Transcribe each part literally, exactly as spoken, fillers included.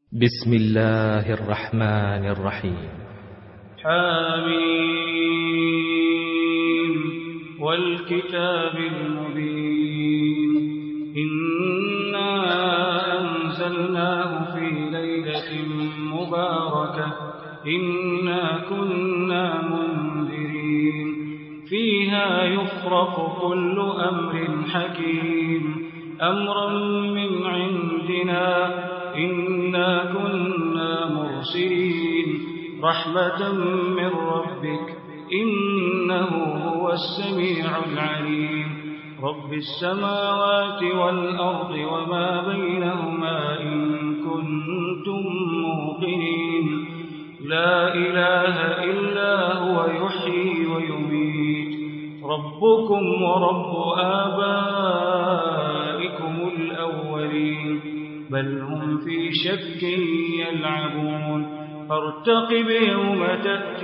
بسم الله الرحمن الرحيم. حميم والكتاب المبين إنا أنزلناه في ليلة مباركة إنا كنا منذرين فيها يفرق كل أمر حكيم أمرا من عندنا إنا كنا مرسلين رحمة من ربك إنه هو السميع العليم رب السماوات والأرض وما بينهما إن كنتم موقنين لا إله إلا هو يحيي ويميت ربكم ورب آبائكم الأولين بل هم في شك يلعبون فارتقب يوم تأتي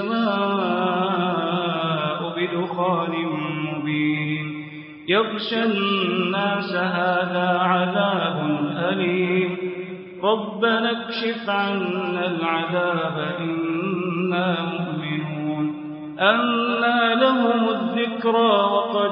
السماء بدخان مبين يغشى الناس هذا عذاب أليم ربنا اكشف عنا العذاب إنا مؤمنون أنى لهم الذكرى وقد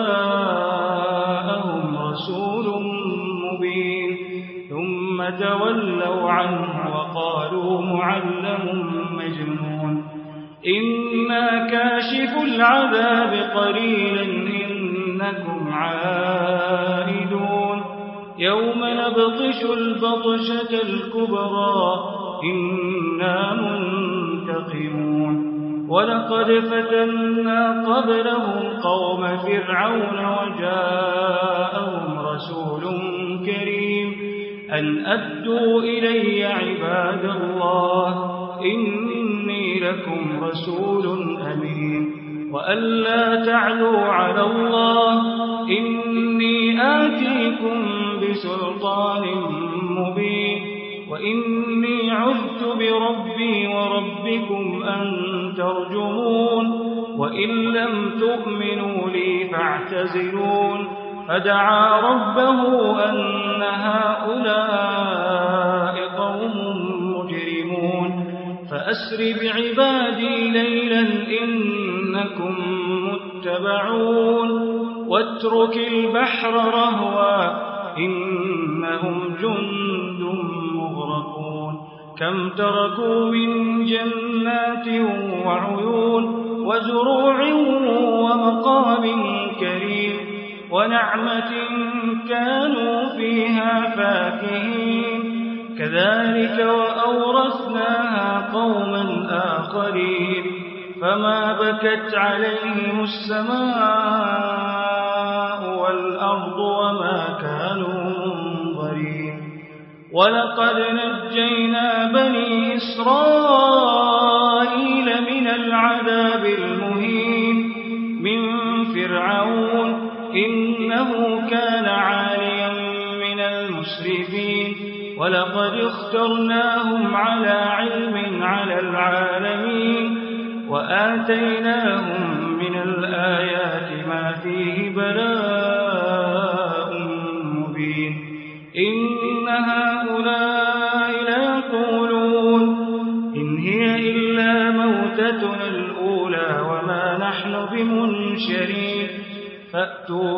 جاءهم رسول مبين ثم تولوا عنه وقالوا معلم مجنون إنا كاشف العذاب قليلا إنكم عائدون يوم نبطش البطشة الكبرى إنا منتقمون ولقد فتنا قبلهم قوم فرعون وجاءهم رسول كريم أن أدوا إلي عباد الله إني لكم رسول أمين وأن لا تعلوا على الله إني آتيكم بسلطان مبين وإني عذت بربي وربكم أن ترجمون وإن لم تؤمنوا لي فاعتزلون فدعا ربه أن هؤلاء قوم مجرمون فأسر بعبادي ليلا إنكم متبعون واترك البحر رهوا إنهم جند مغرقون كم تركوا من جنات وعيون وزروع ومقام كريم ونعمة كانوا فيها فاكهين كذلك وأورثناها قوما آخرين فما بكت عليهم السماء والأرض وما كانوا منظرين ولقد نجينا بني إسرائيل من العذاب المهين من فرعون إنه كان عاليا من المسرفين ولقد اخترناهم على علم على العالمين وآتيناهم من الآيات ما فيه بلاء مبين إن هؤلاء ليقولون إن هي إلا موتتنا الأولى وما نحن بمنشرين فأتوا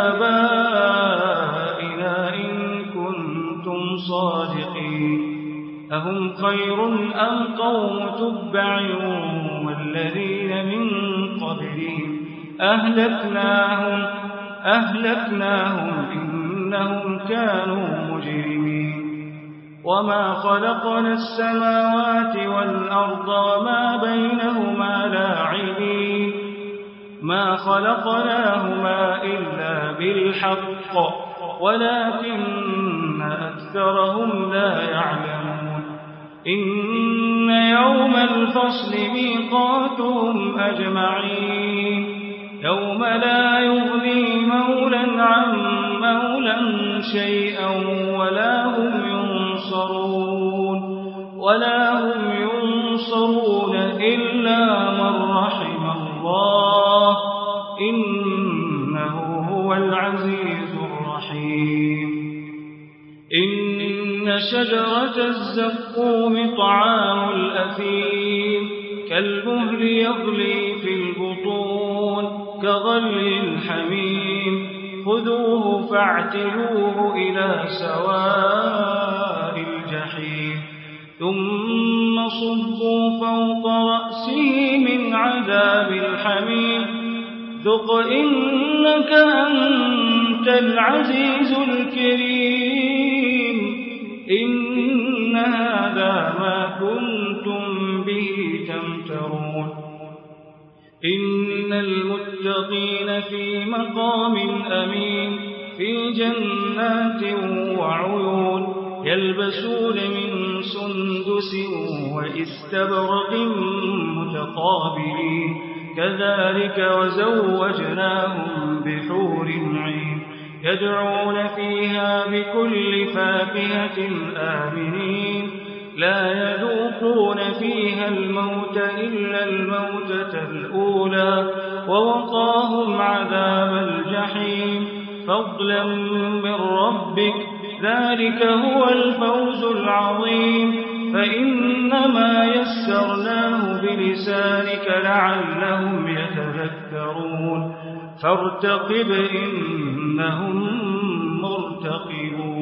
بآبائنا إن كنتم صادقين أهم خير أم قوم تبع والذين من قبلهم أهلكناهم أهلكناهم إنهم كانوا مجرمين وما خلقنا السماوات والأرض وما بينهما لاعبين ما خلقناهما إلا بالحق ولكن أكثرهم لا يعلمون إن يوم الفصل ميقاتهم أجمعين يوم لا يغني مولا عن مولا شيئا ولا هم ينصرون ولا هم ينصرون إلا من رحم الله إنه هو العزيز الرحيم إن شجرة الزقوم طعام الأثيم كالمهل يغلي في البطون كغلي الحميم خذوه فاعتلوه إلى سواء الجحيم ثم صبوا فوق رأسه من عذاب الحميم ذق إنك أنت العزيز الكريم إن هذا ما كنتم به تمترون إن المتقين في مقام أمين في جنات وعيون يلبسون من سندس وإستبرق متقابلين كذلك وزوجناهم بحور عين يدعون فيها بكل فاكهة آمنين لا يذوقون فيها الموت إلا الموتة الأولى ووقاهم عذاب الجحيم فضلا من ربك ذلك هو الفوز العظيم فإنما يسرناه بلسانك لعلهم يتذكرون فارتقب إنهم مرتقبون